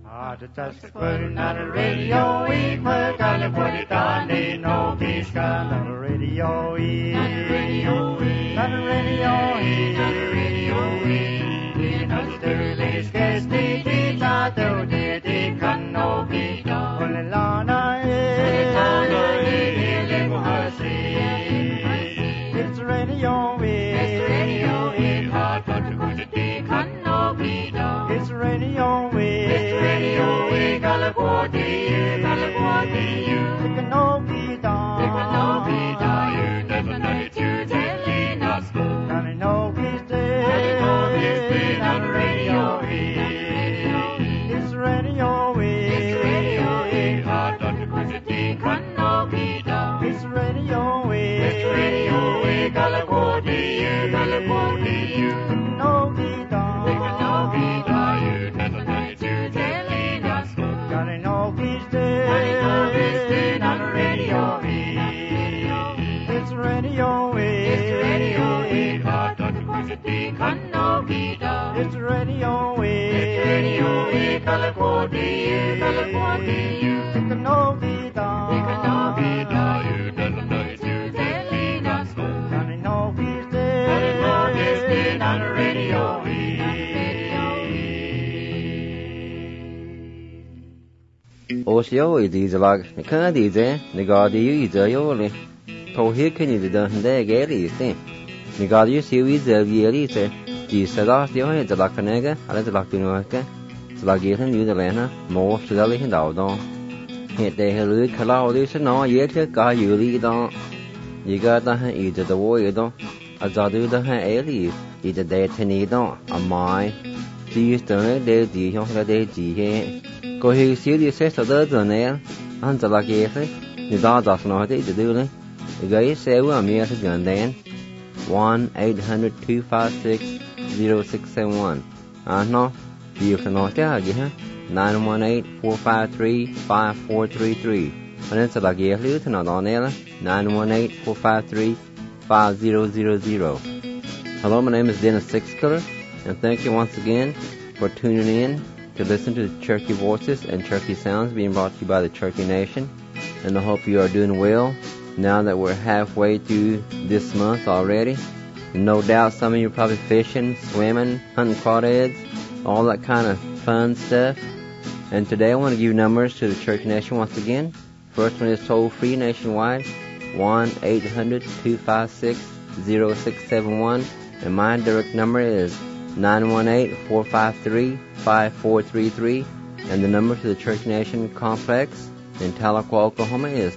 Just putting on the radio, we put on the put it on, they know this kind of radio, on the radio, on the radio, on the radio, in Australia's guest, they did not do, they can know be done. Only Lana is, it's radio, it's radio, it's hard to put it, they can know be done. It's radio, California, California, it can all be done. It can all be done. You never know it, you telling us. And I know he's dead. And I know he's dead on the radio. It's radio. It's radio. Hard on the city, can all be done. It's radio. It's radio. California, California, it can all be done. It can all be done. You never know it, you telling us. And I know he's dead. I know he's dead on the radio. It's radio. It's radio. Hard on the city, can all be done. It's radio. It's radio. California, California, it can all be done. It can all be done. You never know it, you telling us. And I know he's dead. And I know he's dead on the radio. Osio is a lag, the candy there, the guardian is a yoli. To hear can you do the gay thing. The guardian series of yearly say, Jesus last year is a lacanega, and it's a lacinoca, it's like getting you the lana, more to the living out on. Hit the helu calories and all yet a guy you lead on. You got the either the warrior don't, as I do the air, either they tenid on, a mine. These don't they do young day. Cô hi xíu đi xét tờ giờ nè, anhจะlắc ghê thế, người ta đặt nói thế để đưa lên, gấy xe của mình sẽ gần đến 1-800-256-0671, nó nhiều cái nói thế là gì ha, 918-453-5433, anh sẽ lắc ghê lưu thế nào đó nè là 918-453-5000. Hello, my name is Dennis Sixkiller, and thank you once again for tuning in to listen to the Cherokee Voices and Cherokee Sounds being brought to you by the Cherokee Nation. And I hope you are doing well now that we're halfway through this month already. And no doubt some of you are probably fishing, swimming, hunting crawdads, all that kind of fun stuff. And today I want to give you numbers to the Cherokee Nation once again. First one is toll-free nationwide, 1-800-256-0671. And my direct number is 918-453-5433, and the number to the Cherokee Nation Complex in Tahlequah, Oklahoma is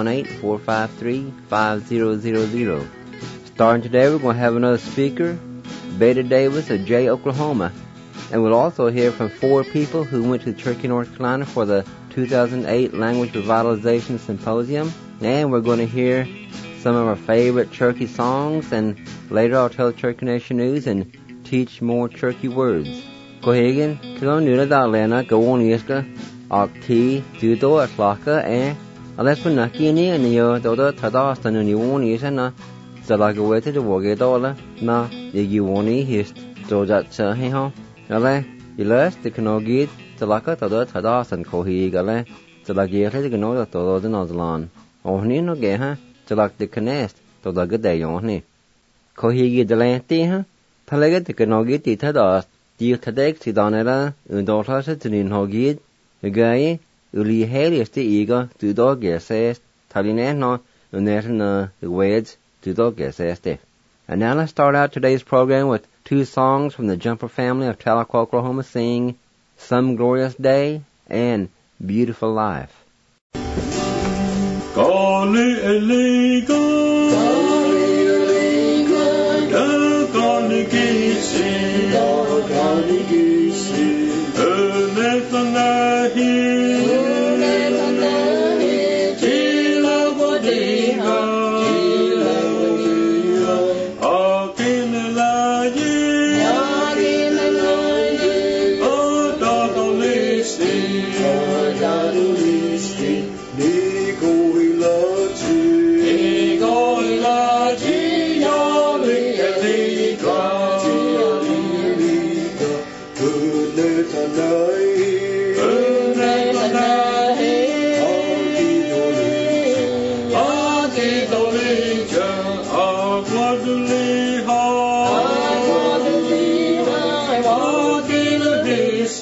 918-453-5000. Starting today, we're going to have another speaker, Beta Davis of Jay, Oklahoma, and we'll also hear from 4 people who went to Cherokee, North Carolina for the 2008 Language Revitalization Symposium, and we're going to hear some of our favorite Cherokee songs, and later I'll tell the Cherokee Nation news and teach more Cherokee words. Cohagen, Kilon Nuna Dalena, go on Yeska, Octi, Judo, Atlaka, unless we're not in here, and you're the other Tadastan, and you won't use it, so like a way to the Woggy Dollar, na, you won't eat, so that's hey ho. Ale, you last, the canoe get, the Laka, the other Tadastan, Cohegale, so like you have to know that all the Nozlan. Oh, no, Geha, so like the canest, to the good day on me. Cohegi the land, huh? Talaga the canoe ti tadas, dear Tadek, Sidonera, and daughter to the Hogid, the guy, Uli Heliest the eager, to dog says, Talinano, and there's the words to dog says. And now let's start out today's program with 2 songs from the Jumper family of Tahlequah, Oklahoma, sing Some Glorious Day and Beautiful Life. Good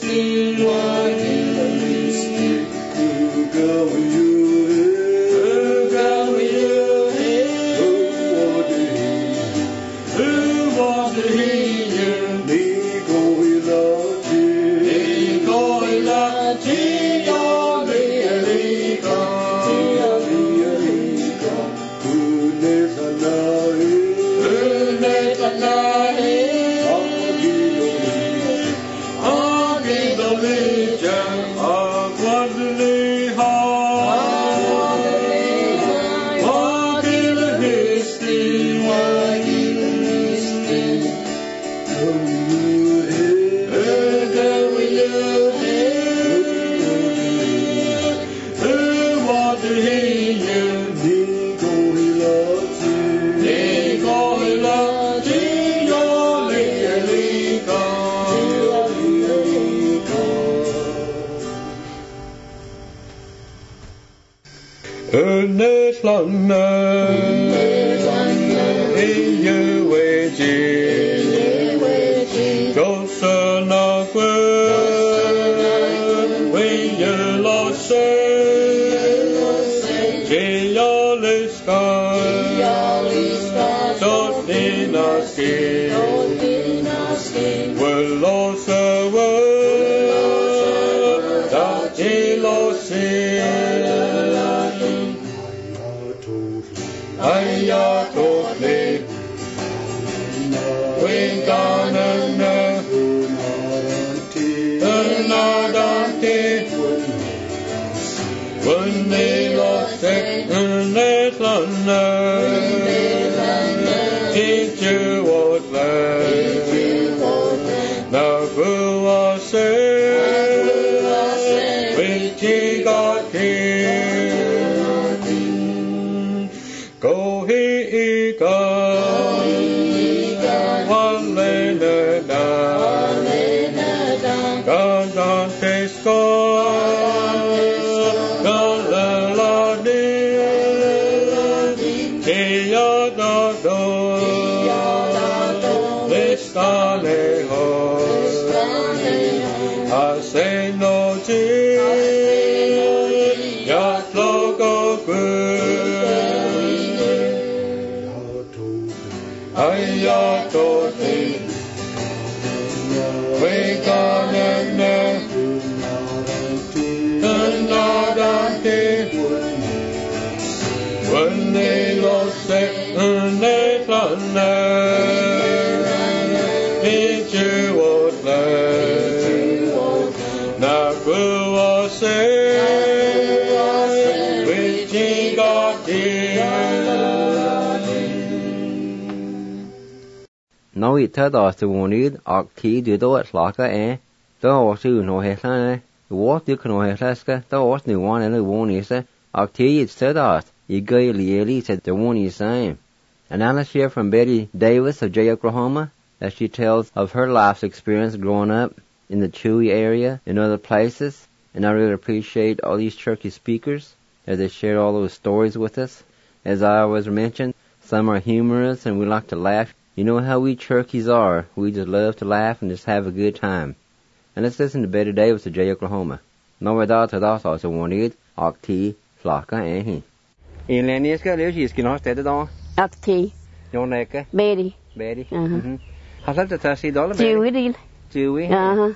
Nó ít thở đó từ nguồn ít, ác thi đưa đôi lắc cái, đó là sự nó hết này, what do nó hết cái, đó là new one and the one is ác thi ít thở đó, you guy really said the one is same. And now let's hear from Betty Davis of Jay, Oklahoma, as she tells of her life's experience growing up in the Chewy area and other places. And I really appreciate all these Cherokee speakers as they shared all those stories with us. As I always mentioned, some are humorous and we like to laugh. You know how we Cherokees are. We just love to laugh and just have a good time. And let's listen to Betty Davis of Jay, Oklahoma. No without that also wanted Octi Flocka and he. In Lenniska, there's his skin on steady on. Octi. Your neck. Betty. Betty. How's that the Tassie dollar? Chewy. Chewy.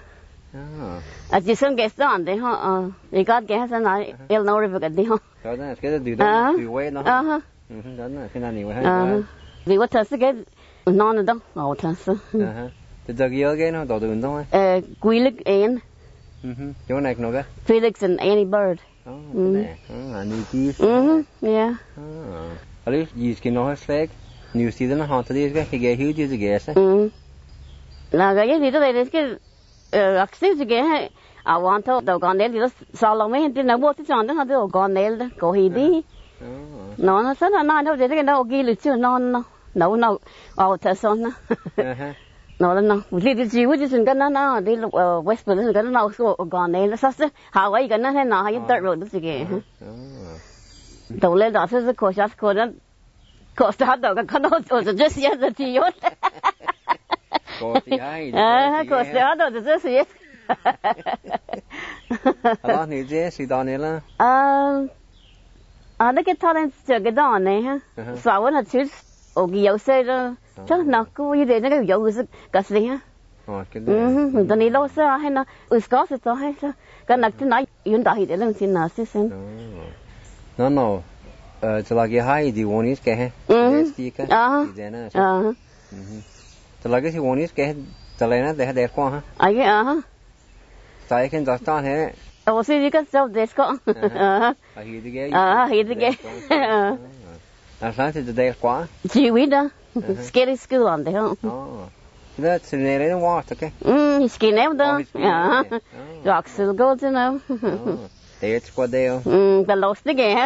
At you some guest on the you got gas and I'll know if I got the So that's good to do wait no. Anyway. The what has to get none of them all test. The dog again or do no? Guilic Ann. Your neck no. Felix and Annie Bird. Oh, I need these. Yeah. At least you can know her flag. New season haunted these guys, he get huge as a guess. Now, I guess it's good. Access again. I want to go on there. Just Solomon didn't know what it's on. Then I do go on there. Go he be. No, no, son. No, no. They don't know. Gill too. No. Oh, that's on. No. Little Jew isn't gonna know. They Westwood isn't gonna know. So go on there. Sister, how are you gonna know? How you dirt road again? Don't let us as a course. Just couldn't. Course, the hot dog. I was just yesterday. Of course, the other is just yes. Đó thì dễ sự đó này là. Nó cái thằng chơi cái đó này ha. Sao nó chứ ở cái yếu xe đó. Chắc nó cứ như thế nó cái yếu cái gì ha. Cái đấy. Tụi này lo sao hay nó có sự đó hay sao. Cái này thì nói yun đó thì để làm xin nào xin. Nó cho là cái hai thì one is cái ha. Thì cái. Thì nó. Cho là cái thì one is cái. Cho là nó để qua ha. Cái Sai cái đó tao thế. 我是一个小弟哥， 係嘅，上次就得啩， 住位的 ，scary school 啊，對哦。 哦，那是你哋話嘅。 scary 的，rock school 嗰陣啊。 第一個的哦。 但老師嘅，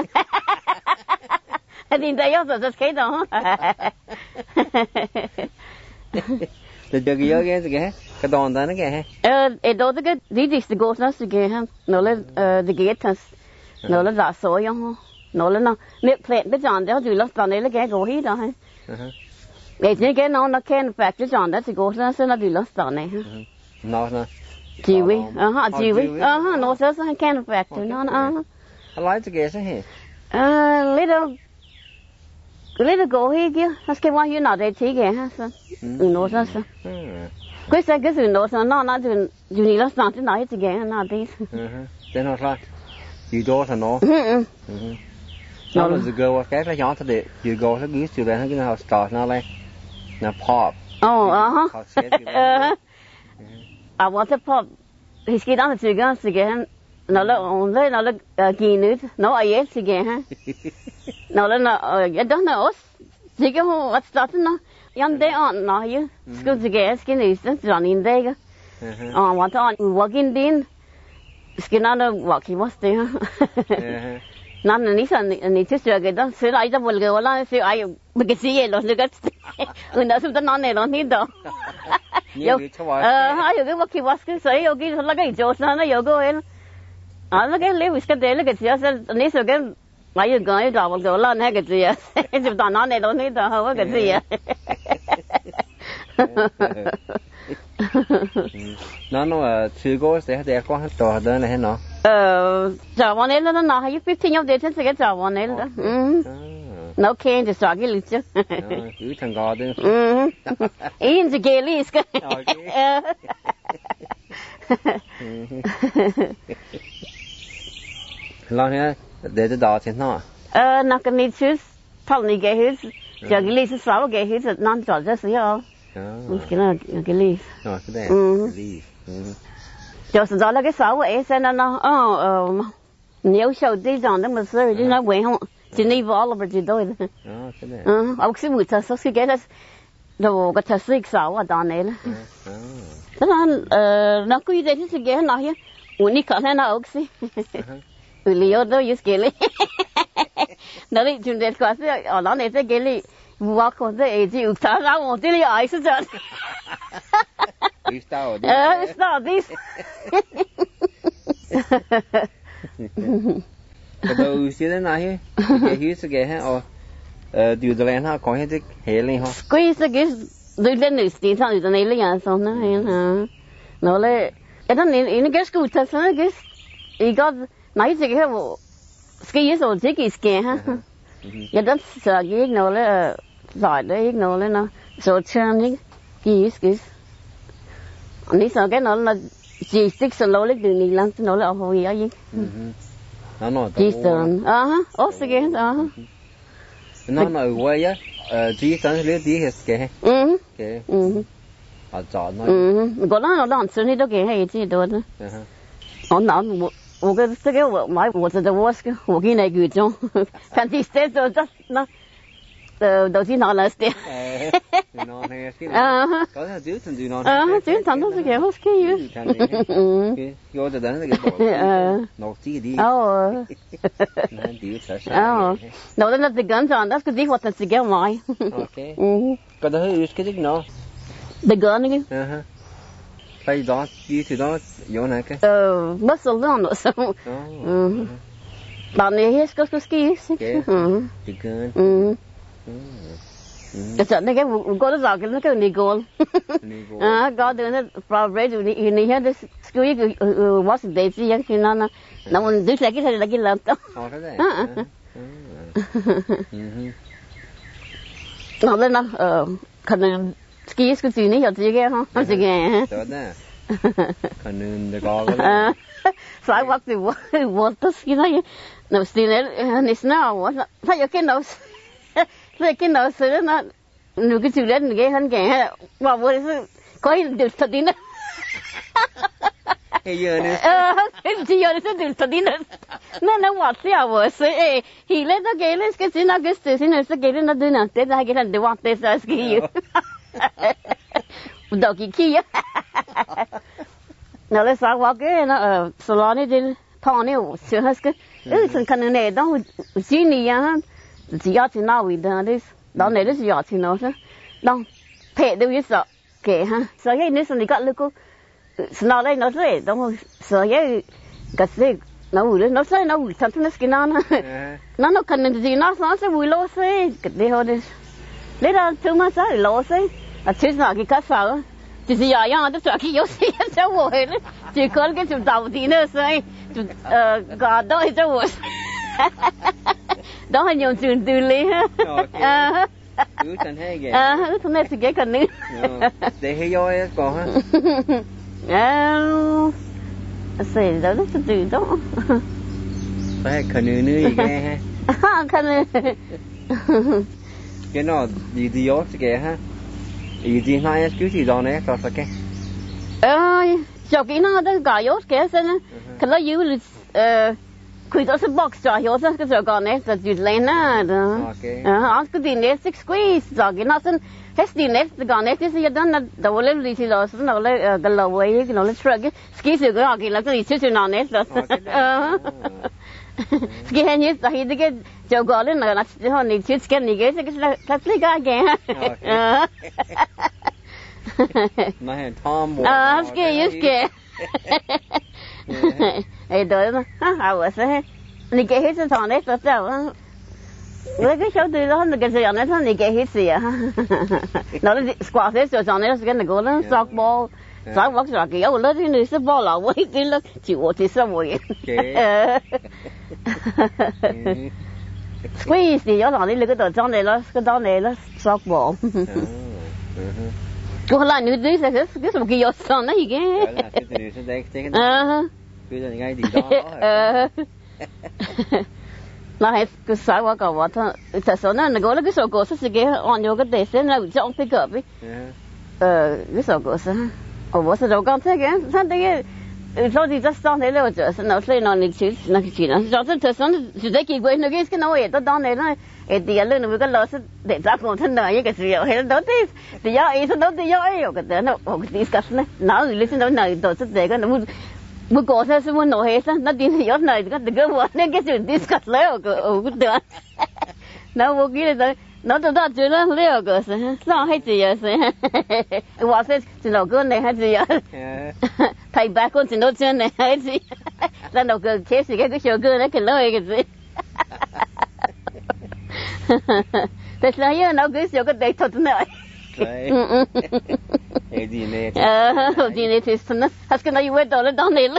你哋有時就睇到。 就個有嘅嘅，個當當嘅。 到這個你哋是過啥時間哈？嗱咧這個tas，嗱咧打所樣呵，嗱咧嗱，你 plan 得講的就攞當你咧嘅過去的哈。你這個嗱can factor 講的是過啥時那就攞當你哈。 嗱。 住位，住位，嗱說是 can factor 嗱。 來這個是嘿。 你都過去嘅，係佢話要拿嚟睇嘅哈是，攞啥是。佢說佢是攞啥，那就你攞上去拿一隻嘅，那啲。 真係啦，要多才攞。nó là go cái là nhỏ thôi để you go nó cứ chiều lên nó cái start nó lên nó pop. I want to pop. He's getting on the gun again. Nó là kỳ nữ, nó ai ấy again ha. Nó là I don't know. Chỉ cái what start nó. Yan day on nó you. School again skin is running day. Want on working din. Skin nó working was there. Nan ni san ni chứ cái đó sửa lại cho buồn cái là sửa ai cái gì rồi cái nó sắp tới non này nó hết đâu. Hay cái what he was cái sấy cái là cái chỗ nó có cái nó cái lấy cái đấy là cái gì á ni sửa cái mấy cái đó cái là này cái gì á sắp tới non này nó hết đâu không có cái gì á. nó chưa có sẽ để có hết trò đó này nó. Chào bọn ấy nó nói hay 15 years để cái chào bọn ấy đó. Nó khen thì sao cái lịch chứ. Cứ thằng gò đấy. In the gay list cái. Lo nha, để cho đỏ thế nào. Nó cái này chứ, thằng này cái hết, giờ cái list sao cái hết nó chọn ra xíu. Cái là cái list. Cái này. List. 就是找那个稍微现在呢，牛小队长那么事，就那为什就那不all over 知道的。我是为他说是给他，那个他是少啊，当然了。那估计就是给他那些，我你看他那ook是，我里有都有给你，那里就在关系，那里在给你，我可是就他让我这里爱是这。 We start this. Cái đầu xí thế này, cái hiếu sẽ cái ha, điều đó là ha, có hết cái hệ lên ha. Cái sẽ cái đối lên nữ sĩ thằng điều này là gì sao nó hay ha, nó là cái thằng này cái school thật sự cái có nói gì cái bộ cái số chỉ cái ha, cái đó sợ cái nó là giỏi đấy nó là nó số chân cái Lý sao cái nó là chỉ xích sơn lối lấy đường đi lăng nó là hồi ở gì nó chỉ sơn ốp cái nó nói quay á chỉ sơn lấy tí cái cái chọn nó có nó làm sơn đi đâu cái hay chứ đâu đó nó我个这个我买我这个我给那个种看第三周这那đầu tiên nó là gì? Nó này cái có thể giữ thành gì nó. Giữ thành nó sẽ kiểu cái gì? Cái vô từ đó cái nó chỉ đi. Nó đi sợ sợ. Nó là cái gun chọn đó cái gì hoạt sẽ kiểu mai. Okay. Cái đó use cái gì nó? The gun cái. Phải đó đi từ đó vô này cái. Muscle nó sao? Bạn này hết có cái gì? The gun. cái chuyện này cái cô nó giỏi cái này cô có đứa nó probably tụi này hết cái school cái what's the date gì cái nó muốn giữ lại cái này là cái làm đó nó lên nó khả năng ski school gì này giờ gì cái không gì cái khả năng được có sai vắt thì what the ski này nó ski này nào phải cái nó cái nó sẽ nó nếu cái chuyện đấy cái hắn cái bảo với có được thật đi nữa cái giờ này cái giờ này sẽ được thật đi nữa nó bảo sao vậy sẽ thì lấy cái chuyện nó cái chuyện nó sẽ cái nó đưa nó thế là cái thằng để want this as cái đâu cái kia nó lấy sao vào cái nó salon này thằng này sẽ hết cái thằng này đó chỉ này á chỉ要去哪位的的，到那里是要去哪是，当配都有少给哈，所以那时候你讲那个是哪来哪来，当我所以个是那屋里那是那屋上头那是个哪呢，那可能是那上是屋老是个的好的，你那他妈是老是，啊其实那个干啥？就是样样都说起有些就我了，就看个就到底那是就搞到就我。đó là nhiều trường từ lý ha cứ thành thế kìa thằng này thì cái cần nữa để hay voi còn ha sẽ đó nó từ đó phải cần nữa gì kìa ha cần cái nó gì gió kìa ha gì hai cứ gì đó này có cái cho cái nó đó cả gió kìa xem cái nó yêu kui đó是 box 抓有这个这个呢，这就来那的。个的呢是 squeeze 这个那是，还是的呢这个呢就是一段那到我那里去了，是那个个老外个那个 truck squeeze 这个个那个里去就那呢是。cái hình như là cái cái chỗ gọi lên là họ này chưa cái này cái cái cái này Tom cái ấy đó mà à vậy sao này cái hết thằng đấy sao sao cái số từ đó cái gì này thằng này cái hết gì à nó là squash đấy rồi thằng này là cái này gọi là softball softball là cái ở lớp thì nó sẽ ball là vậy thì là chịu thì sao vậy squeeze thì có thằng này là cái đồ trong này là cái đó này là softball cô là nữ đấy sao cái什么cái thằng này cái bây giờ ngay đi đó là hết cái sao qua cả vậy thôi thật sự nó gọi là cái số cổ sẽ cái on vô cái đề sẽ là trong pick up ấy cái số cổ sẽ我是就刚才个他这个到底这上台了就是那所以那你去那个去呢就是这上就在给过那个是那我也都当来了第二轮那个老师得咋讲他那一个是有还到底第二一是到底要有个的那我 discuss 呢哪里是那都是这个那不过他是我弄黑色那点有那个我那个就 discuss 了个的那我记得nó từ đó chưa nó liệu cái gì sao hay gì vậy hóa sẽ chỉ là cái này hay gì vậy thầy bác con chỉ nói chuyện này hay gì là nó cái case cái show cái này cái lời cái gì thế là như nó cái show cái đấy thật này gì này gì này thì nó hay cái này quên đó này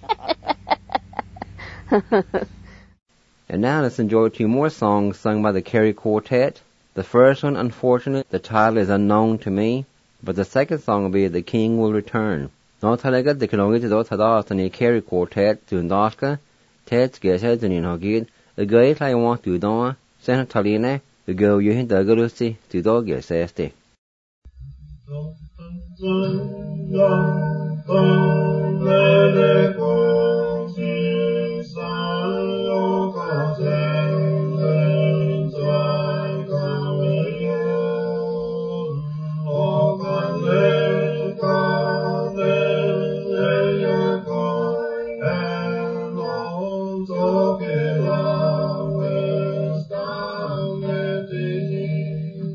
And now let's enjoy two more songs sung by the Kerry Quartet. The first one, unfortunately, the title is unknown to me, but the second song will be The King Will Return. Nó talaga de kanongi to dot hada the Kerry Quartet to Ndaska, Ted Gesa to Ninhogid, the great I want to do, Santa Taline, the girl you hint the Galusi to dog Gesesti.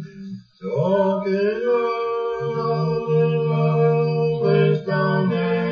Down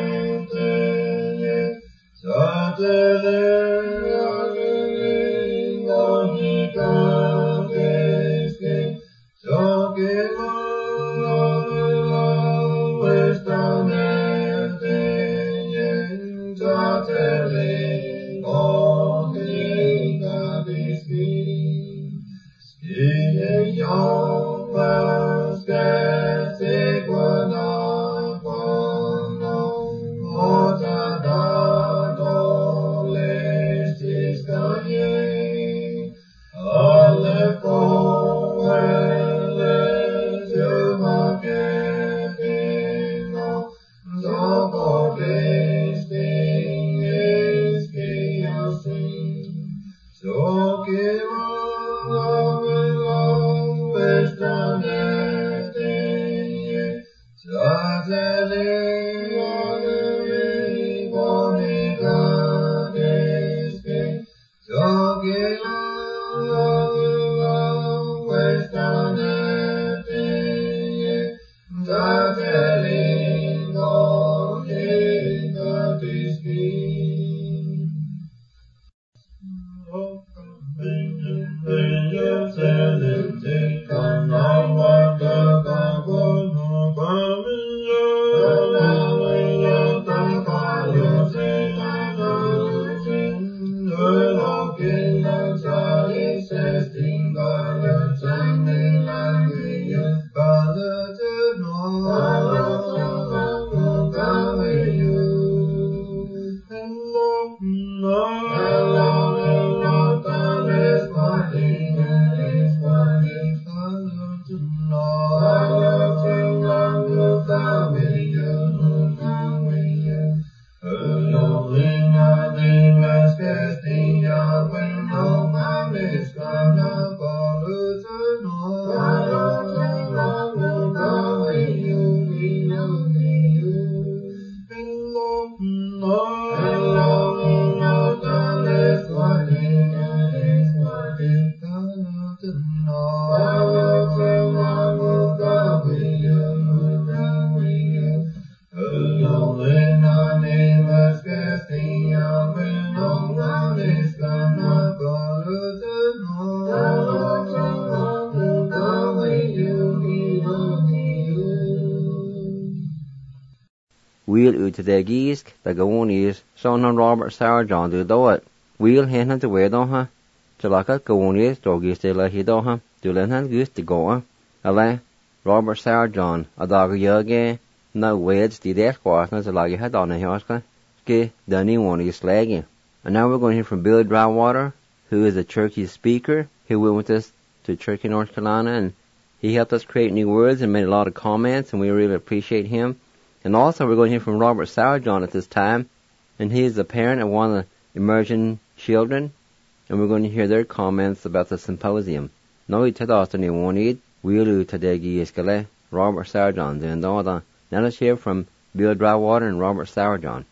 today geese, the go is, son on Robert Sarah John do it. We'll hand the way don't Jalaka go is, doggies de la hido do len goose to go Ale, Robert Sarah John, a dog yoga, no weds the death quarters a log you had on a hoska, ski, dunny one is slagging. And now we're going to hear from Billy Drywater, who is a Cherokee speaker, who went with us to Cherokee, North Carolina, and he helped us create new words and made a lot of comments, and we really appreciate him. And also we're going to hear from Robert Sarahjohn at this time, and he is a parent of one of the emerging children, and we're going to hear their comments about the symposium. Now we tell us any one need, we'll today Gieskale, Robert Sarahjohn, and all that. Now let's hear from Bill Drywater and Robert Sarahjohn.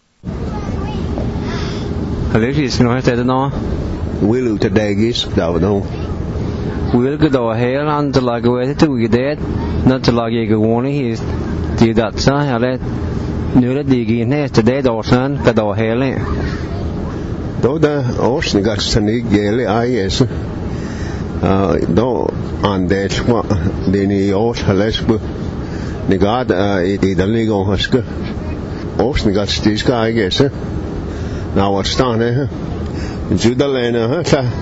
Hello, she's going to know. We'll today Gieskale. We'll go ahead and the log away to we dead, not the log you go he's the that son, I let knew that the guineas today, Dawson, Kado Haley. Though the ocean got sunny gaily, yes. Though on that, then he also has the god, the legal husker. Ocean got this guy, I guess. Now what's done, Judalena,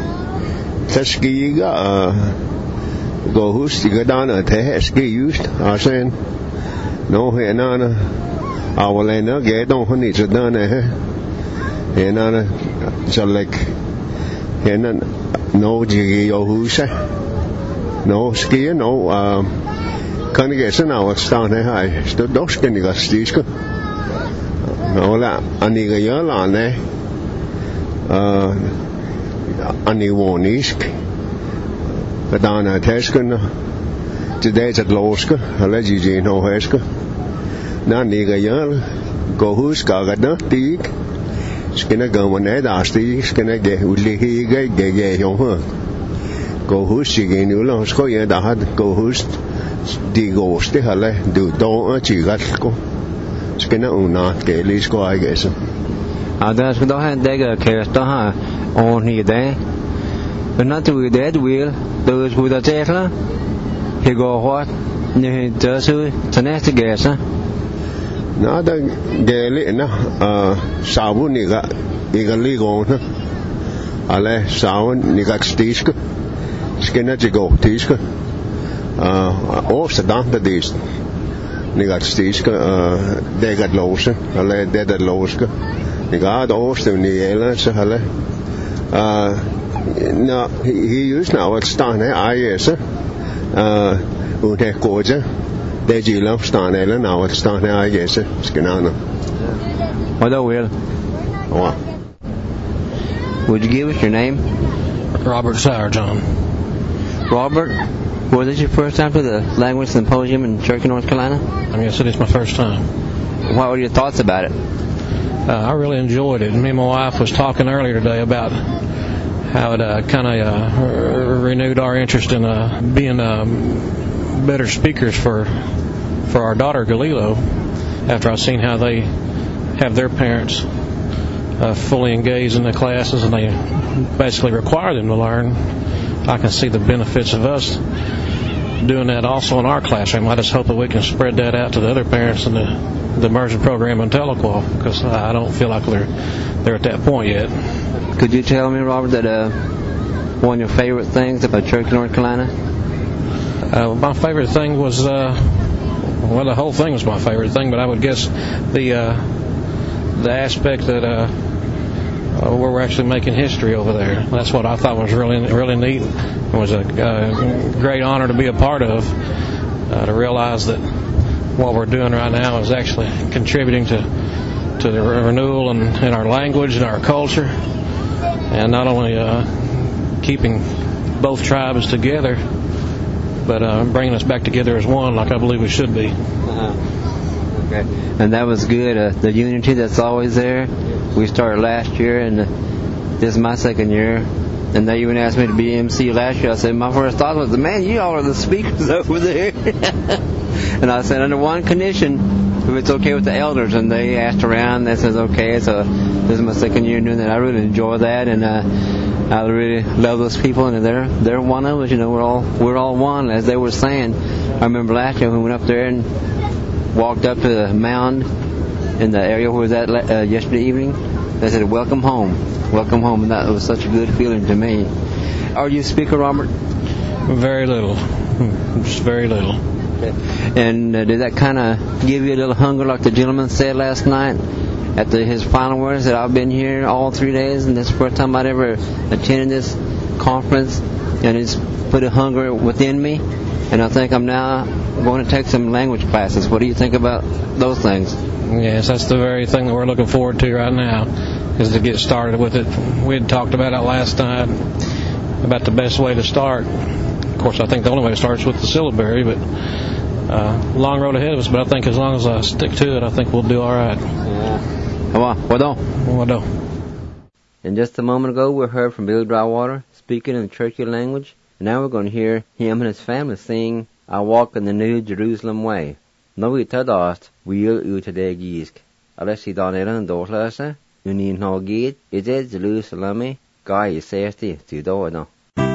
Teskiga, go who's to go down at Teski used, I saying, no, Henana, I will end get on honey to done, Henana, so like, Henan, no jiggy or who's no ski, no, can't guess an hour stand high, stood those skinny got stiska. No, la, Aniga Yolane, Annie Warnisk, Padana Teskin, today's at Loska, allegedly no Heska, Naniga Yell, go who's got no dig, Skinner go when Ed Asti, Skinner get Uli Gay, go who's again, Ulosko, yet I had go who's the ghost, the Halle, do don't Chigatko, Skinner Una, Gaelisko, I guess. That's what I had Dagger Kersta on here there. But not to dead wheel, those with a tetla. He go what? He does who? The next guess, huh? No, the Gaelic, Sabu Niga, legal, Ale, Sawan, Nigat Stiska, Skinner Jigo, Tiska, also down the Dist, Nigat Stiska, they got Losa, Ale, dead at Loska. The god also in the islands, no, he used now at Stan, yes, Utekoja, the Gila Stan Island, now at Stan, yes, Skinana. What a will. Would you give us your name? Robert Sarahjohn. Robert, was this your first time to the Language Symposium in Cherokee, North Carolina? Yes, it is my first time. What were your thoughts about it? I really enjoyed it. Me and my wife was talking earlier today about how it kind of renewed our interest in being better speakers for our daughter Galilo after I've seen how they have their parents fully engaged in the classes and they basically require them to learn. I can see the benefits of us doing that also in our classroom. I just hope that we can spread that out to the other parents in the immersion program in Tahlequah, because I don't feel like they're at that point yet. Could you tell me, Robert, that one of your favorite things about Cherokee, North Carolina? My favorite thing was, the whole thing was my favorite thing, but I would guess the aspect that we're actually making history over there. That's what I thought was really, really neat. It was a great honor to be a part of, to realize that what we're doing right now is actually contributing to the renewal in our language and our culture, and not only keeping both tribes together, but bringing us back together as one, like I believe we should be. Okay, and that was good. The unity that's always there. We started last year, and this is my second year. And they even asked me to be MC last year. I said, my first thought was, man, you all are the speakers over there. And I said, under one condition, if it's okay with the elders. And they asked around, they said, okay. So this is my second year doing that. I really enjoy that, and I really love those people. And they're one of us. You know, we're all one, as they were saying. I remember last year when we went up there and walked up to the mound in the area where we was at yesterday evening. They said, welcome home, and that was such a good feeling to me. Are you a speaker, Robert? Very little, just very little. Okay. And did that kind of give you a little hunger, like the gentleman said last night at his final words, that I've been here all 3 days, and this is the first time I'd ever attended this conference, and it's put a hunger within me, and I think I'm now going to take some language classes. What do you think about those things? Yes, that's the very thing that we're looking forward to right now, is to get started with it. We had talked about it last night, about the best way to start. Of course, I think the only way to start is with the syllabary, but long road ahead of us, but I think as long as I stick to it, I think we'll do all right. Come on, well done. And just a moment ago, we heard from Billy Drywater speaking in the Cherokee language, and now we're going to hear him and his family sing I Walk in the New Jerusalem Way. No vi tadast, will utade gisk. Alessi daneran dorlasa, unin no gid, ide Jerusalem, guy safety to do.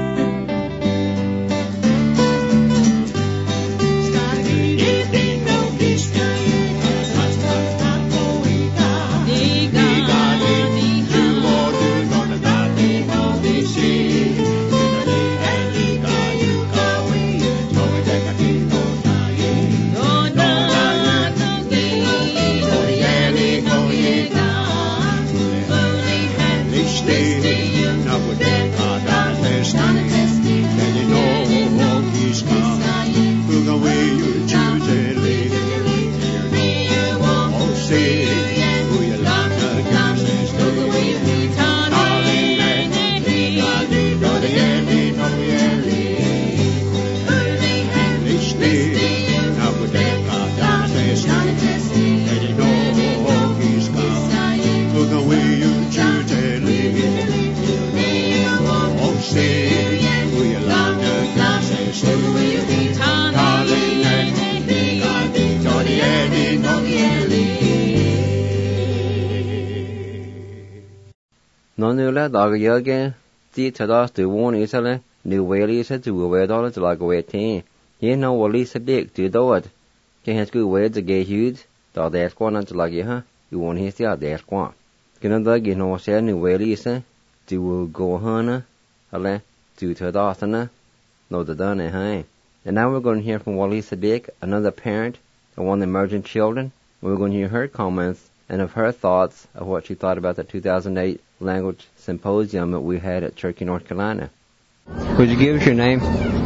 Nonula dog yoga, the tadas to one isale, new whaley said to $2 like a way 10. You know what Lisa big to do it. Can has good words a gay huge, dog that's one until like you, you won't hear the other one. Can I you know what said new whaley said to go hana, ale, to tadasana, no the done hey. And now we're going to hear from Walisa Big, another parent of one of the emerging children. We're going to hear her comments and of her thoughts of what she thought about the 2008 language symposium that we had at Cherokee, North Carolina. Would you give us your name?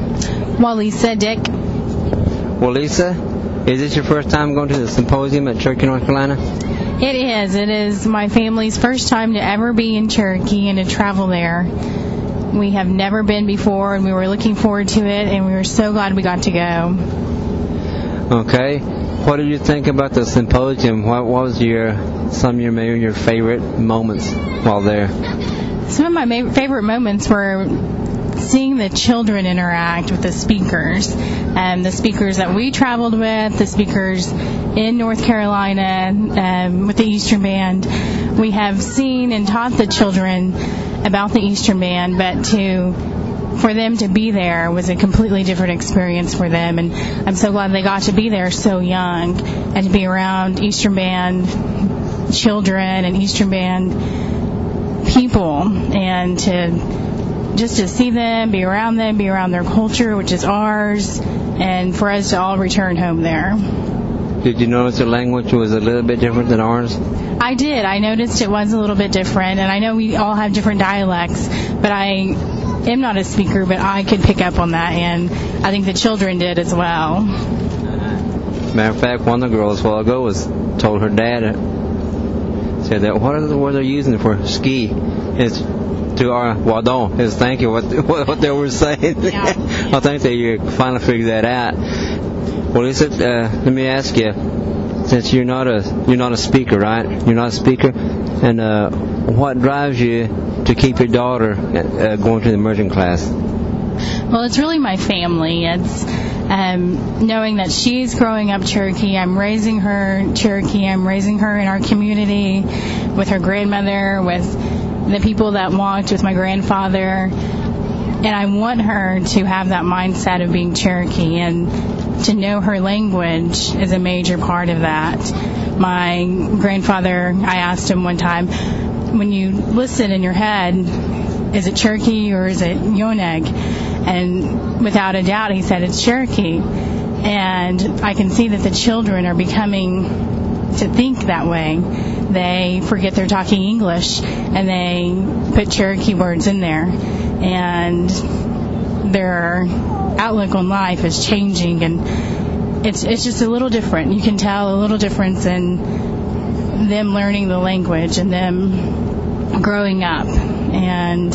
Walisa Dick. Walisa, is this your first time going to the symposium at Cherokee, North Carolina? It is. It is my family's first time to ever be in Cherokee and to travel there. We have never been before, and we were looking forward to it, and we were so glad we got to go. Okay. What did you think about the symposium? What was some of your favorite moments while there? Some of my favorite moments were seeing the children interact with the speakers, and the speakers that we traveled with, the speakers in North Carolina with the Eastern Band. We have seen and taught the children about the Eastern Band, but for them to be there was a completely different experience for them, and I'm so glad they got to be there so young and to be around Eastern Band children and Eastern Band people, and to see them, be around their culture, which is ours, and for us to all return home there. Did you notice the language was a little bit different than ours? I did. I noticed it was a little bit different, and I know we all have different dialects, but I am not a speaker, but I could pick up on that, and I think the children did as well. Matter of fact, one of the girls a while ago told her dad, said that what are the words they're using for ski? It's to our wadon. Is thank you what they were saying. Yeah. I think they finally figured that out. Well, let me ask you, since you're not a speaker, right? You're not a speaker, and what drives you to keep your daughter going to the immersion class? Well, it's really my family. It's knowing that she's growing up Cherokee. I'm raising her Cherokee. I'm raising her in our community with her grandmother, with the people that walked with my grandfather. And I want her to have that mindset of being Cherokee, and to know her language is a major part of that. my grandfather, I asked him one time, when you listen in your head, is it Cherokee or is it Yoneg? And without a doubt, he said it's Cherokee. And I can see that the children are becoming to think that way. They forget they're talking English, and they put Cherokee words in there. And their outlook on life is changing, and it's just a little different. You can tell a little difference in them learning the language and them growing up. And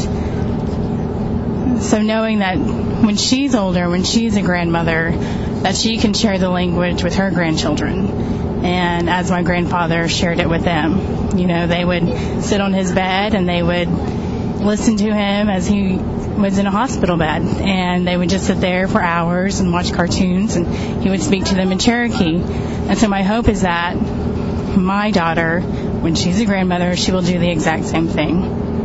so knowing that when she's older, when she's a grandmother, that she can share the language with her grandchildren. And as my grandfather shared it with them, you know, they would sit on his bed and they would listen to him as he was in a hospital bed, and they would just sit there for hours and watch cartoons, and he would speak to them in Cherokee. And so my hope is that my daughter, when she's a grandmother, she will do the exact same thing.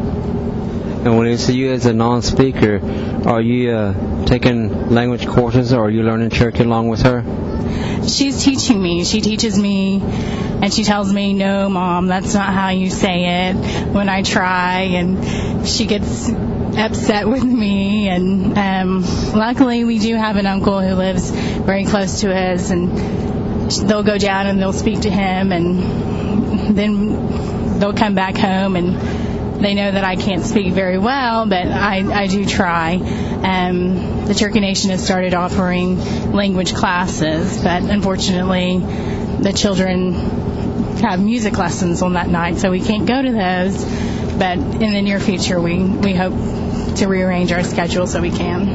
And when you see you as a non-speaker, are you taking language courses, or are you learning Cherokee along with her? She's teaching me. She teaches me, and she tells me, no, Mom, that's not how you say it when I try, and she gets upset with me. And luckily we do have an uncle who lives very close to us, and they'll go down and they'll speak to him, and then they'll come back home, and they know that I can't speak very well, but I do try. The Cherokee Nation has started offering language classes, but unfortunately the children have music lessons on that night, so we can't go to those. But in the near future, we hope to rearrange our schedule so we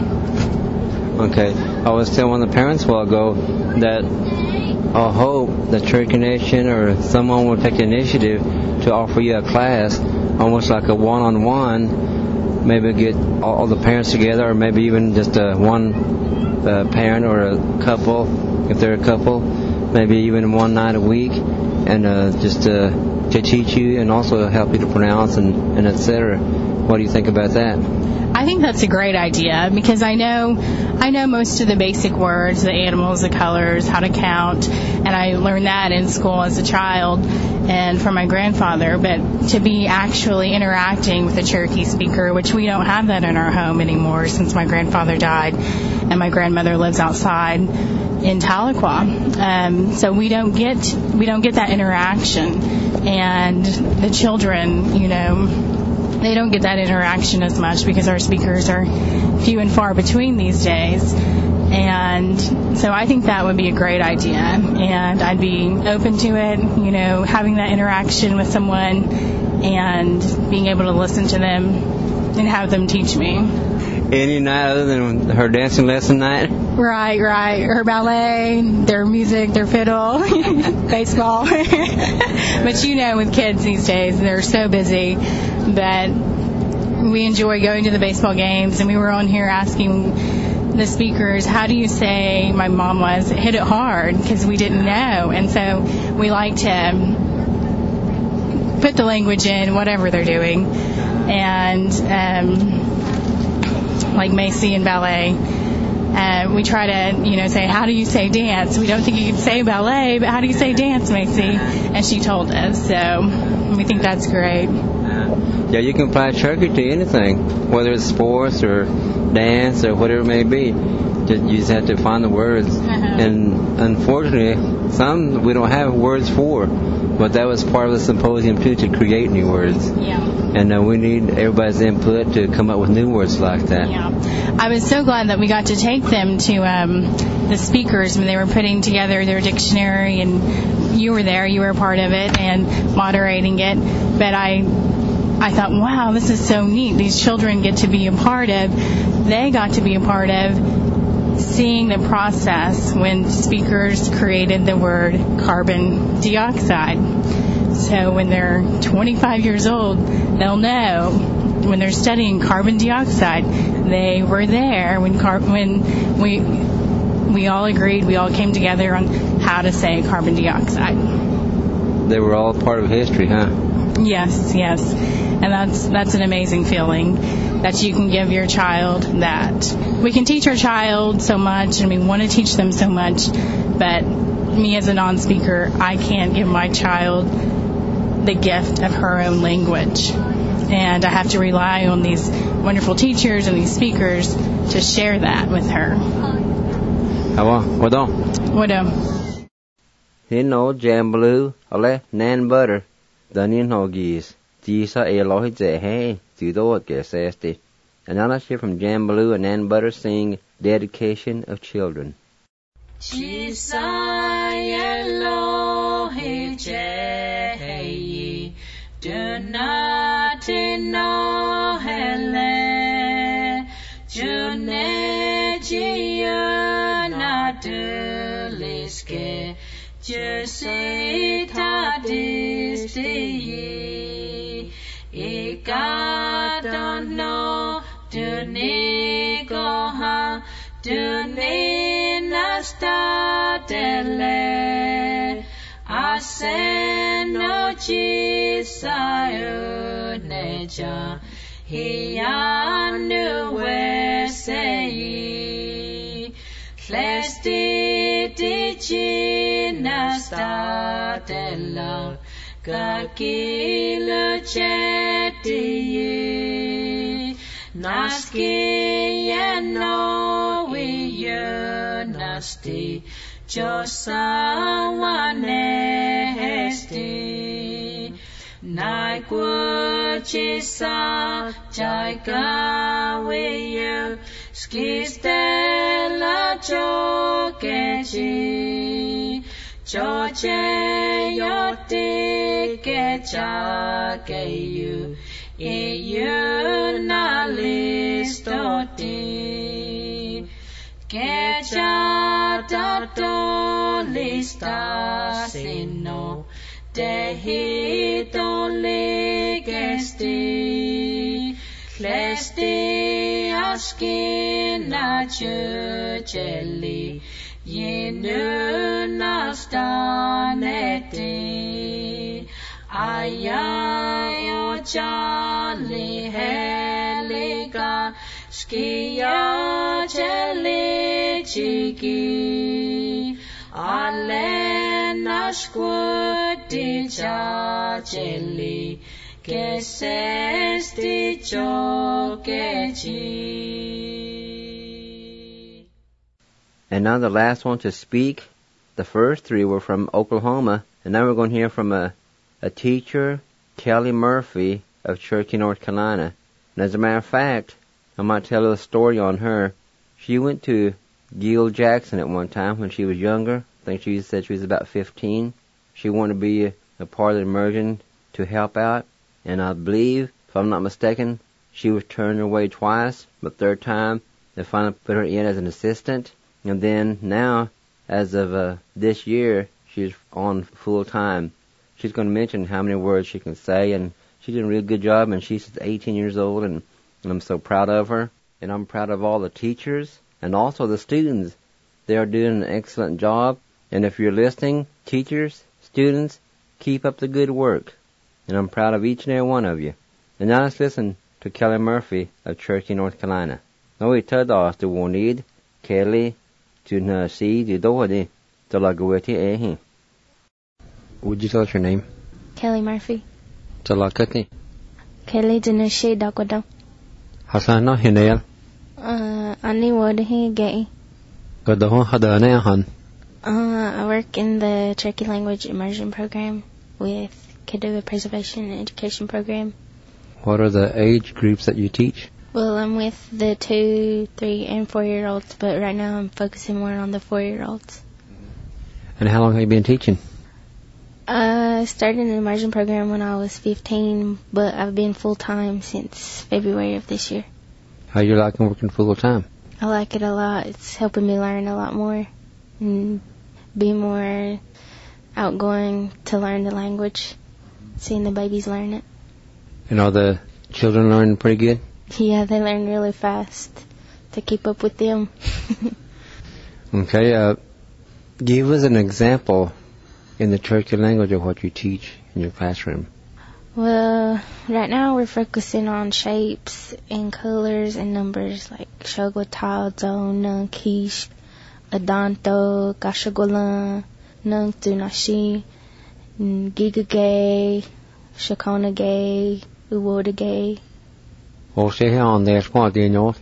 can. Okay. I was telling one of the parents a while ago that I hope the Cherokee Nation or someone will take the initiative to offer you a class, almost like a one-on-one, maybe get all the parents together, or maybe even just one parent or a couple, if they're a couple, maybe even one night a week, and just to teach you and also help you to pronounce and etc. What do you think about that? I think that's a great idea, because I know most of the basic words, the animals, the colors, how to count, and I learned that in school as a child and from my grandfather. But to be actually interacting with a Cherokee speaker, which we don't have that in our home anymore since my grandfather died, and my grandmother lives outside in Tahlequah, so we don't get that interaction, and the children, you know, they don't get that interaction as much because our speakers are few and far between these days. And so I think that would be a great idea, and I'd be open to it, you know, having that interaction with someone and being able to listen to them and have them teach me. Any night other than her dancing lesson night? Right. Her ballet, their music, their fiddle, baseball. But you know, with kids these days, they're so busy that we enjoy going to the baseball games. And we were on here asking the speakers, how do you say, my mom was, hit it hard, because we didn't know. And so we like to put the language in, whatever they're doing. And like Macy in ballet, we try to, you know, say, how do you say dance? We don't think you can say ballet, but how do you say dance, Macy? And she told us, so we think that's great. Yeah, you can apply Cherokee to anything, whether it's sports or dance or whatever it may be. You just have to find the words. And unfortunately, some we don't have words for, but that was part of the symposium too, to create new words. Yeah. And we need everybody's input to come up with new words like that. Yeah. I was so glad that we got to take them to the speakers when they were putting together their dictionary, and you were there, you were a part of it and moderating it. But I thought, wow, this is so neat. These children get to be a part of, they got to be a part of seeing the process when speakers created the word carbon dioxide. So when they're 25 years old, they'll know when they're studying carbon dioxide, they were there when we all agreed, we all came together on how to say carbon dioxide. They were all part of history, huh? Yes. And that's an amazing feeling that you can give your child that. We can teach our child so much, and we want to teach them so much, but me as a non-speaker, I can't give my child the gift of her own language. And I have to rely on these wonderful teachers and these speakers to share that with her. What He know Jambaloo, ole nan butter, Daniel Hoggies, Tisa Elohi hey, Tudo Gesesti. And now let's hear from Jambaloo and Nan Butter sing Dedication of Children. Tisa Elohi hey, do not know hele, June Giana Duliske. Just say that this day, I don't know, do ni go ha, do ni nasta dele. I say no Jesus, nature, he knew where say, Flesti Ticina Statella, Kakilo Chetty, Naski Yano, we Nasti, Josawane Hesti, Naikuchisa, Jaika, we Skistella Chokechi, Choche Yoti Kecha Keyu, Iyuna Listoti, Kecha Tato Lista Sino, Dehito Ligesti, Klesti Askina Chucheli, Yenu Nastaneti, Ayayo Charlie Heliga, Skia Cheli Chiki, Alena Squati Chacheli, Que sesti chokechi. And now the last one to speak. The first three were from Oklahoma, and now we're going to hear from a teacher, Kelly Murphy of Cherokee, North Carolina. And as a matter of fact, I might tell you a story on her. She went to Gil Jackson at one time when she was younger. I think she said she was about 15. She wanted to be a part of the immersion to help out. And I believe, if I'm not mistaken, she was turned away twice, but third time they finally put her in as an assistant. And then now, as of this year, she's on full time. She's going to mention how many words she can say, and she did a real good job, and she's 18 years old, and I'm so proud of her. And I'm proud of all the teachers and also the students. They are doing an excellent job. And if you're listening, teachers, students, keep up the good work. And I'm proud of each and every one of you. And now let's listen to Kelly Murphy of Cherokee, North Carolina. Now we told us to need Kelly to see the door to Lagawati Ehi. Would you tell us your name? Kelly Murphy. To Lagati. Kelly Dinashi Dakwada. Hasana Hinel. Ani Wadahi Gay. Gadaho Hadane. I work in the Cherokee Language Immersion Program with Kiddo Preservation and Education Program. What are the age groups that you teach? Well, I'm with the 2, 3, and 4-year-olds, but right now I'm focusing more on the 4-year-olds. And how long have you been teaching? I started an immersion program when I was 15, but I've been full-time since February of this year. How you liking working full-time? I like it a lot. It's helping me learn a lot more and be more outgoing to learn the language, seeing the babies learn it. And are the children learning pretty good? Yeah, they learn really fast to keep up with them. Okay, give us an example in the Cherokee language of what you teach in your classroom. Well, right now we're focusing on shapes and colors and numbers like Shogotao, Zona, Kish, Adanto, Gashagolan, Nung Tu Nashi, Giga Gay, Shakona Gay, Uwoda Gay. Oh, stay here on there, squad, Daniel.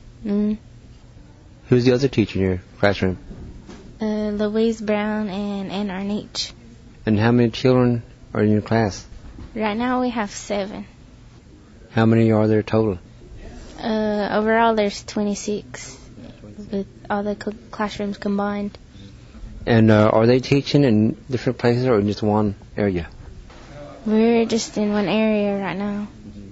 Who's the other teacher in your classroom? Louise Brown and Ann Arnich. And how many children are in your class? Right now we have 7. How many are there total? Overall there's 26 with all the classrooms combined. And are they teaching in different places or in just one area? We're just in one area right now,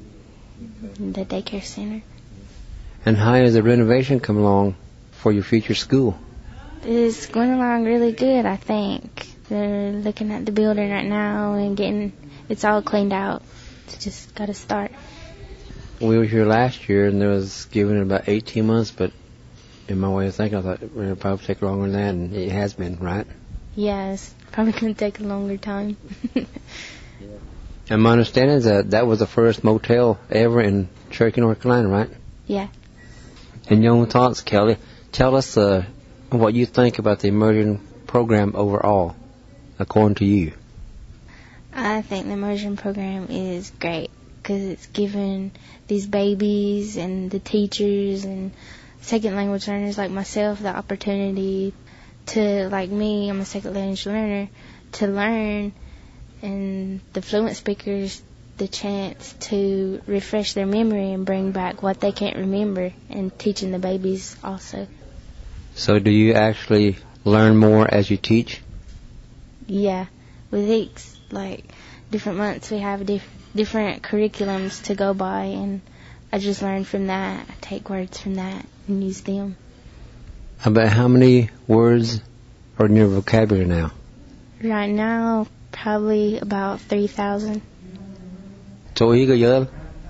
the daycare center. And how has the renovation come along for your future school? It's going along really good, I think. They're looking at the building right now and getting it's all cleaned out. It's just got to start. We were here last year and there was given about 18 months, but in my way of thinking, I thought it would probably take longer than that, and it has been, right? Yeah, it's probably going to take a longer time. And my understanding is that that was the first motel ever in Cherokee, North Carolina, right? Yeah. In your own thoughts, Kelly, tell us what you think about the immersion program overall, according to you. I think the immersion program is great because it's given these babies and the teachers and second language learners like myself the opportunity to, like me, I'm a second language learner, to learn, and the fluent speakers the chance to refresh their memory and bring back what they can't remember, and teaching the babies also. So do you actually learn more as you teach? Yeah. With each, different months we have different curriculums to go by, and I just learn from that. I take words from that and use them. About how many words are in your vocabulary now? Right now, probably about 3,000. Any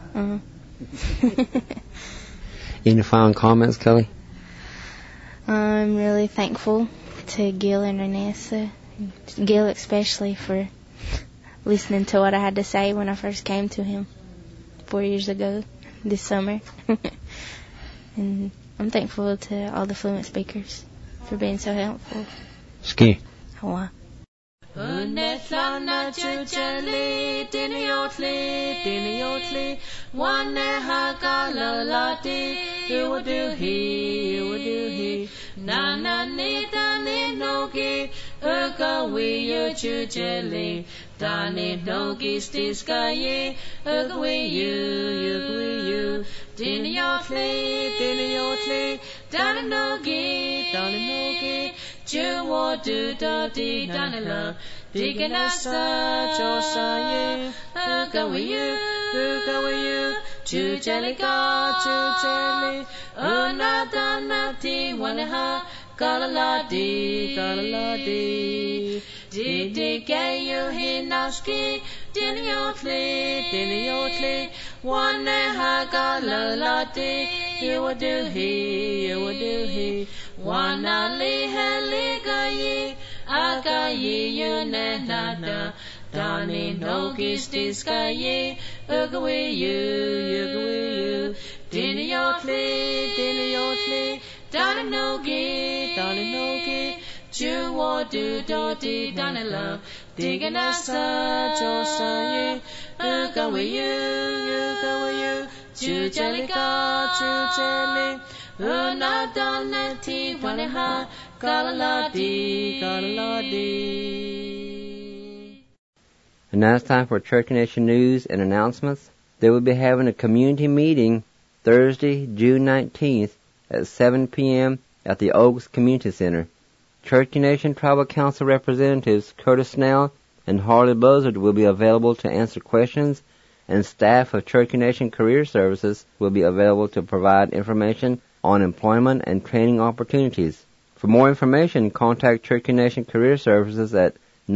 final comments, Kelly? I'm really thankful to Gil and Renessa, Gil especially, for listening to what I had to say when I first came to him 4 years ago this summer. And I'm thankful to all the fluent speakers for being so helpful. Ski. Hawa. Unetlana chuchali diniyotli one hakalalati you would do he nana nita nogi uka we you chuchali dani nogi stiskaye uka we you diniyotli dani nogi you want to do danila diganasa josaye uka we you chuchelika chucheli unadanati wanaha kalaladi didi gayu hinaski diniyotli wanaha kalaladi you would do he Wana liheli gayi agayi yunenada dani nogistis gayi ugawi you diniyotli dani nogi juwa do doti danila diganasa josaye ugawi you chuchelika chucheli unadanati wanaha kalaladi. And now it's time for Cherokee Nation news and announcements. They will be having a community meeting Thursday, June 19th at 7 p.m. at the Oaks Community Center. Cherokee Nation Tribal Council representatives Curtis Snell and Harley Buzzard will be available to answer questions, and staff of Cherokee Nation Career Services will be available to provide information on employment and training opportunities. For more information, contact Cherokee Nation Career Services at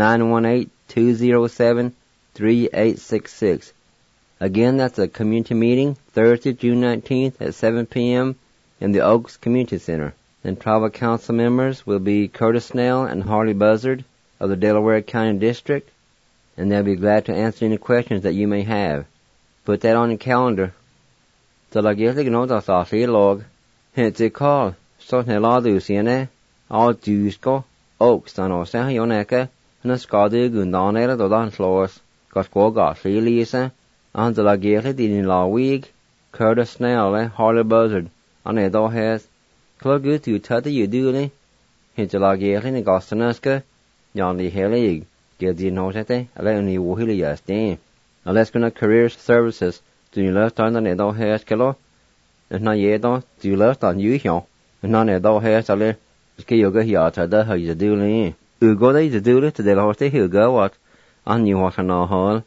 918-207-3866. Again, that's a community meeting Thursday, June 19th at 7 p.m. in the Oaks Community Center. And tribal council members will be Curtis Snell and Harley Buzzard of the Delaware County District, and they'll be glad to answer any questions that you may have. Put that on your calendar. So like you know that's all log. It's a call. So ne la do siene. All do Oaks dan Osa Yoneka, and a Scadu Gundonera Dodan Floors, got Quoga, Lisa, and the Lagere Dini La Week, Curtis Snell, Harley Buzzard, and Edo Has, Clugu to Tata Uduli, hit the Lagere in Gostanuska, Yonly Helig, get the Nosete, Aleni Wohilias Dame. Unless gonna career services, do you left on the Edo Has Kilo? And not yet, do you left on you here? And none Edo Has Ale, Skiyoga Hiata, the Huzza Dooley. Ugo they the Dooley to the Horse Hugo what? On New Hawkana Hall,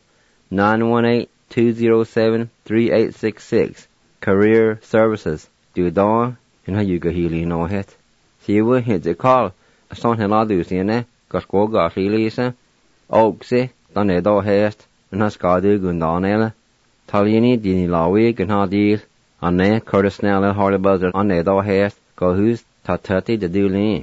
918-207-3866. Career Services. Do dawn, and how you go healing no hit. See what hit the call. A son had all do see ne, got go got Lisa. Oaksy, done a do hast, and has got do Gundonella. Taliani, Dini Lawig, and how deal. On ne, Curtis Snell and Harley Buzzard on a do hast, go who's tatati the dooley.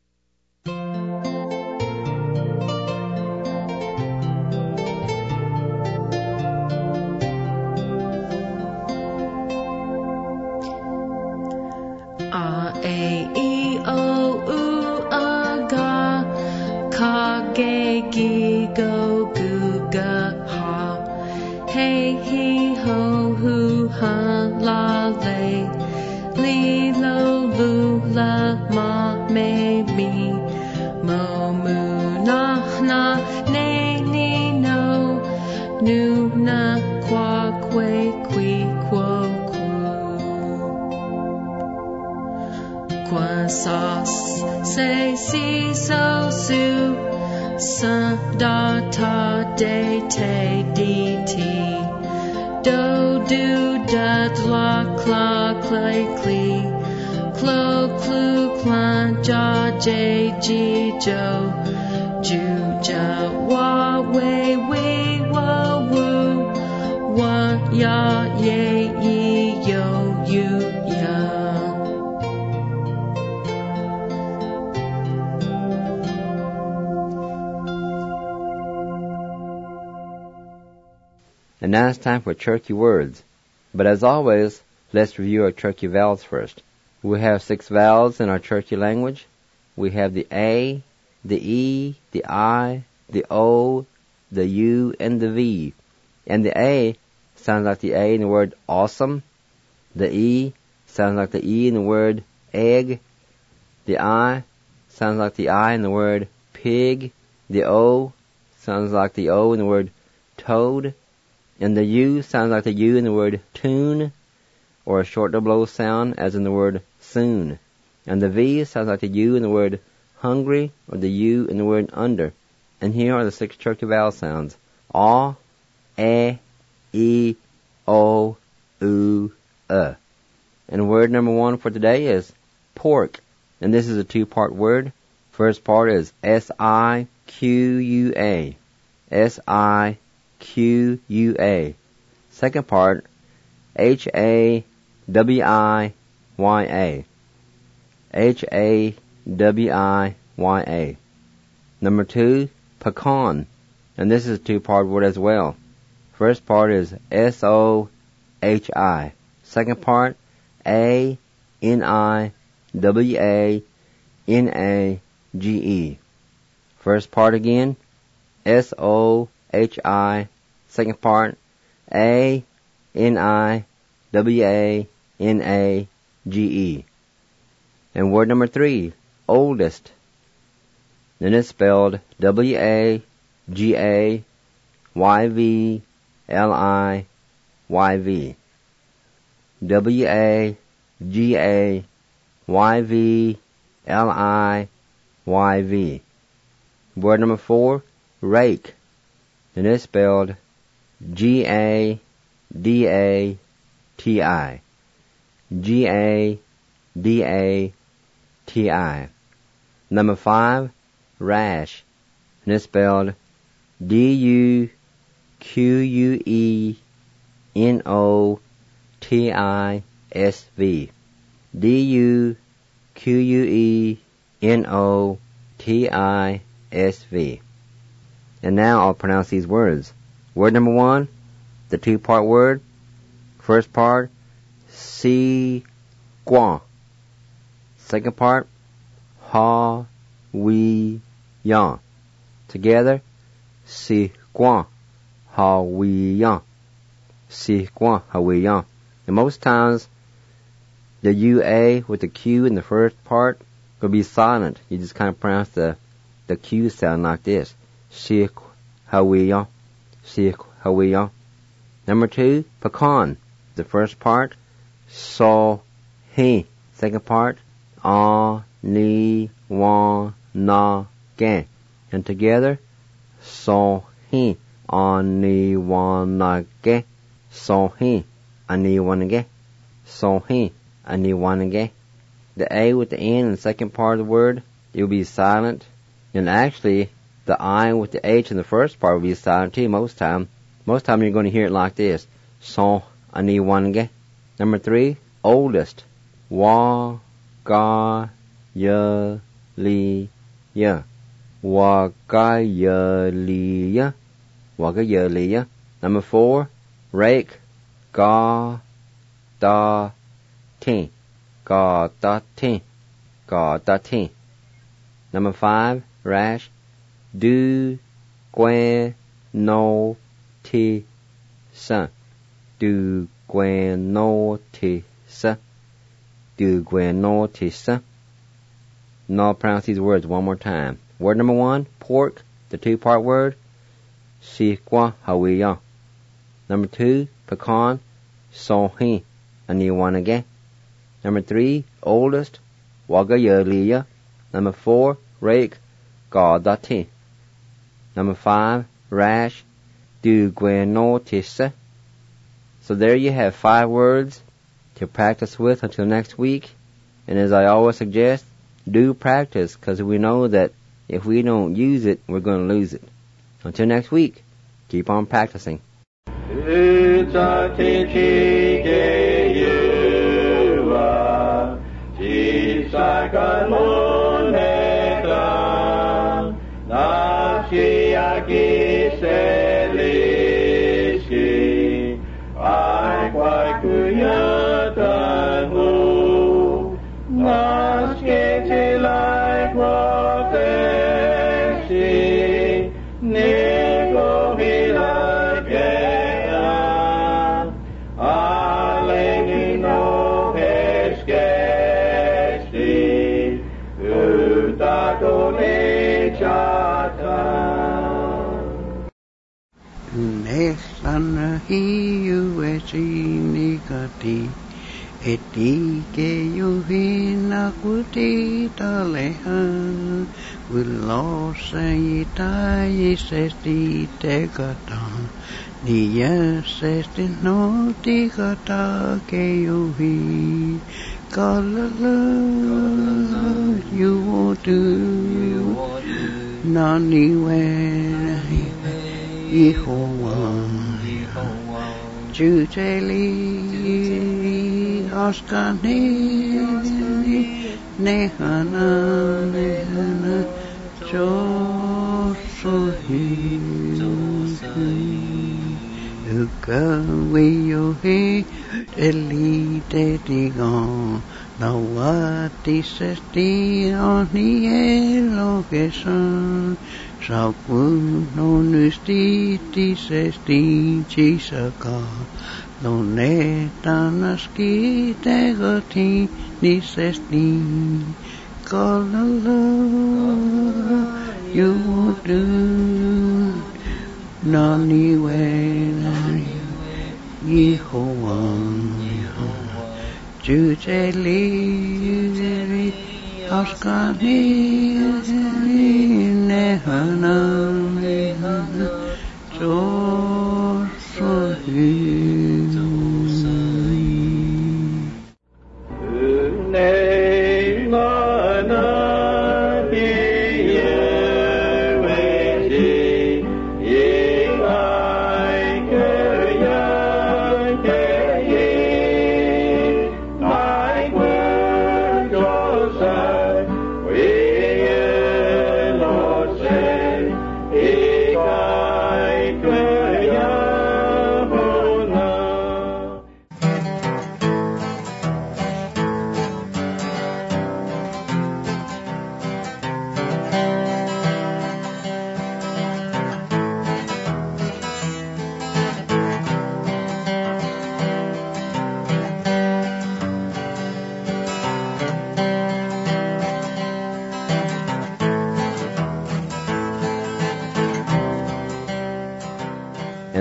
And now it's time for Cherokee words. But as always, let's review our Cherokee vowels first. We have 6 vowels in our Cherokee language. We have the A, the E, the I, the O, the U, and the V. And the A sounds like the A in the word awesome. The E sounds like the E in the word egg. The I sounds like the I in the word pig. The O sounds like the O in the word toad. And the U sounds like the U in the word tune, or a short double O sound as in the word soon. And the V sounds like the U in the word hungry, or the U in the word under. And here are the 6 Cherokee vowel sounds. A, E, O, U, And word number 1 for today is pork. And this is a 2-part word. First part is S-I-Q-U-A. S-I-Q-U-A. Second part, H-A-W-I-Y-A. H-A-W-I-Y-A. Number 2, pecan. And this is a 2-part word as well. First part is S-O-H-I. Second part, A-N-I-W-A-N-A-G-E. First part again, S-O-H-I. Second part, A-N-I-W-A-N-A-G-E. And word number 3, oldest. Then it's spelled W-A-G-A-Y-V-L-I-Y-V. W-A-G-A-Y-V-L-I-Y-V. Word number 4, rake. Then it's spelled G-A-D-A-T-I. G-A-D-A-T-I. Number 5, rash. And it's spelled D-U-Q-U-E-N-O-T-I-S-V. D-U-Q-U-E-N-O-T-I-S-V. And now I'll pronounce these words. Word number 1, the 2-part word. First part, si-guan. Second part, ha we yang. Together, si guan ha we yang. Si guan ha we yang. And most times, the UA with the Q in the first part will be silent. You just kind of pronounce the Q sound like this. Si ha we yang. Si ha we yang. Number 2, pecan. The first part, so he. Second part, ni wa na ge. And together, so he ni wa na ge. So he ni wa na ge. So he ni wa na ge. The A with the N in the second part of the word, it will be silent. And actually, the I with the H in the first part will be silent too most time. Most time you're going to hear it like this. So ni wa na ge. Number 3, oldest. Wa ga ya li ya. Wa ga ya li ya. Wa ga ya li ya. Number 4, rake. Ga da ti. Ga da ti. Ga da ti. Number 5, rash. Du guen no ti sa. Du guen no ti sa. Du guen no ti sa. Now I'll pronounce these words one more time. Word number 1, pork, the 2-part word. Si qua ha we yang. Number 2, pecan. So he ni wa na ge. Number 3, oldest. Wa ga ya li ya. Number 4, rake. Ga da ti. Number 5, rash. Du guen no ti sa. So there you have 5 words to practice with until next week. And as I always suggest, do practice, because we know that if we don't use it, we're going to lose it. Until next week, keep on practicing. Sana hiu e chini kati e ti ke yu hina kuti taleha willo se tai se ti te kata ni ya se ti no ti kata ke yu hi kalala you do nani we Yehovah Jujeli Oskani Nehana Josuhi Ukawiyohi Eli Dedigon Nawati Sesti Oni Elokesan Sapu no nusti ti sesti chisaka no neta naski te gati ni sesti kalala you do nani we Yehovah Jujeli Oskani Nehana Josuhi Good.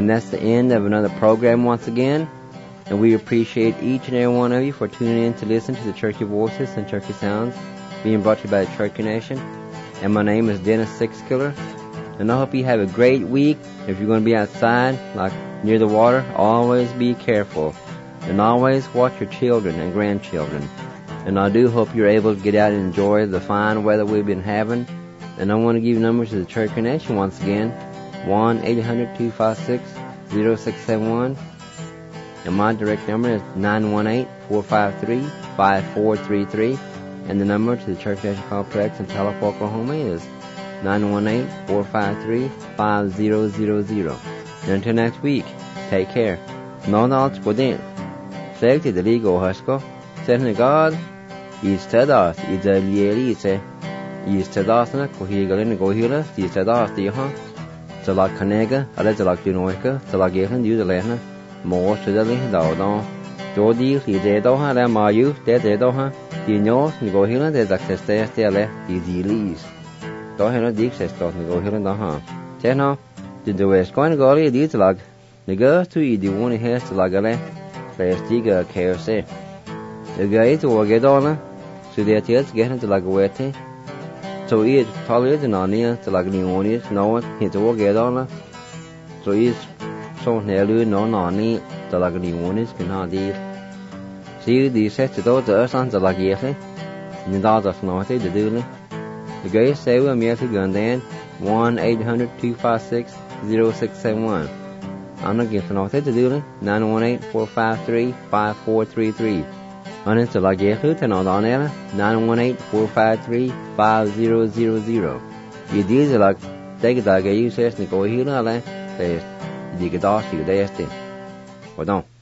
And that's the end of another program once again. And we appreciate each and every one of you for tuning in to listen to the Turkey Voices and Turkey Sounds being brought to you by the Turkey Nation. And my name is Dennis Sixkiller. And I hope you have a great week. If you're going to be outside, like near the water, always be careful. And always watch your children and grandchildren. And I do hope you're able to get out and enjoy the fine weather we've been having. And I want to give you numbers to the Turkey Nation once again. 1-800-256-0671. And my direct number is 918-453-5433. And the number to the Church Nation Complex in Tulip, Oklahoma is 918-453-5000. And until next week, take care. No knowledge within. Say to the legal husko. Say to God, Istadas, Idalielise. Istadasana, Kohigalin, Gohila, Istadas, Diha. Salak Kanega, Alezalak Junoika, Salagahan, Udalena, More to the Dawdon. Dodi, Lidedoha, La Mayu, Dedoha, Dino, Nigohila, the access there, Easy Lees. Dohena Dixes, Nigohila, Daha. Teno, did the West going to go to the lag? The girl to eat the one has to Lagale, Plastiga, KFC. The guy to get on, so their tears get into Lagawete. So eat Tollies and Ania to Lagnionies, no one hit to get on. So he's so nearly no Nani to Lagnionies can not eat. See the set to those sons of Lagiese, and the daughters not the doodle. The guy say we're mere to gun then 1-800-256-0671. I'm not getting not the doodle 918-453-5433. On into Lagiese and on air 918-453-5000. You do like take it like you says Nico Hila, says you get off you there. Well, don't.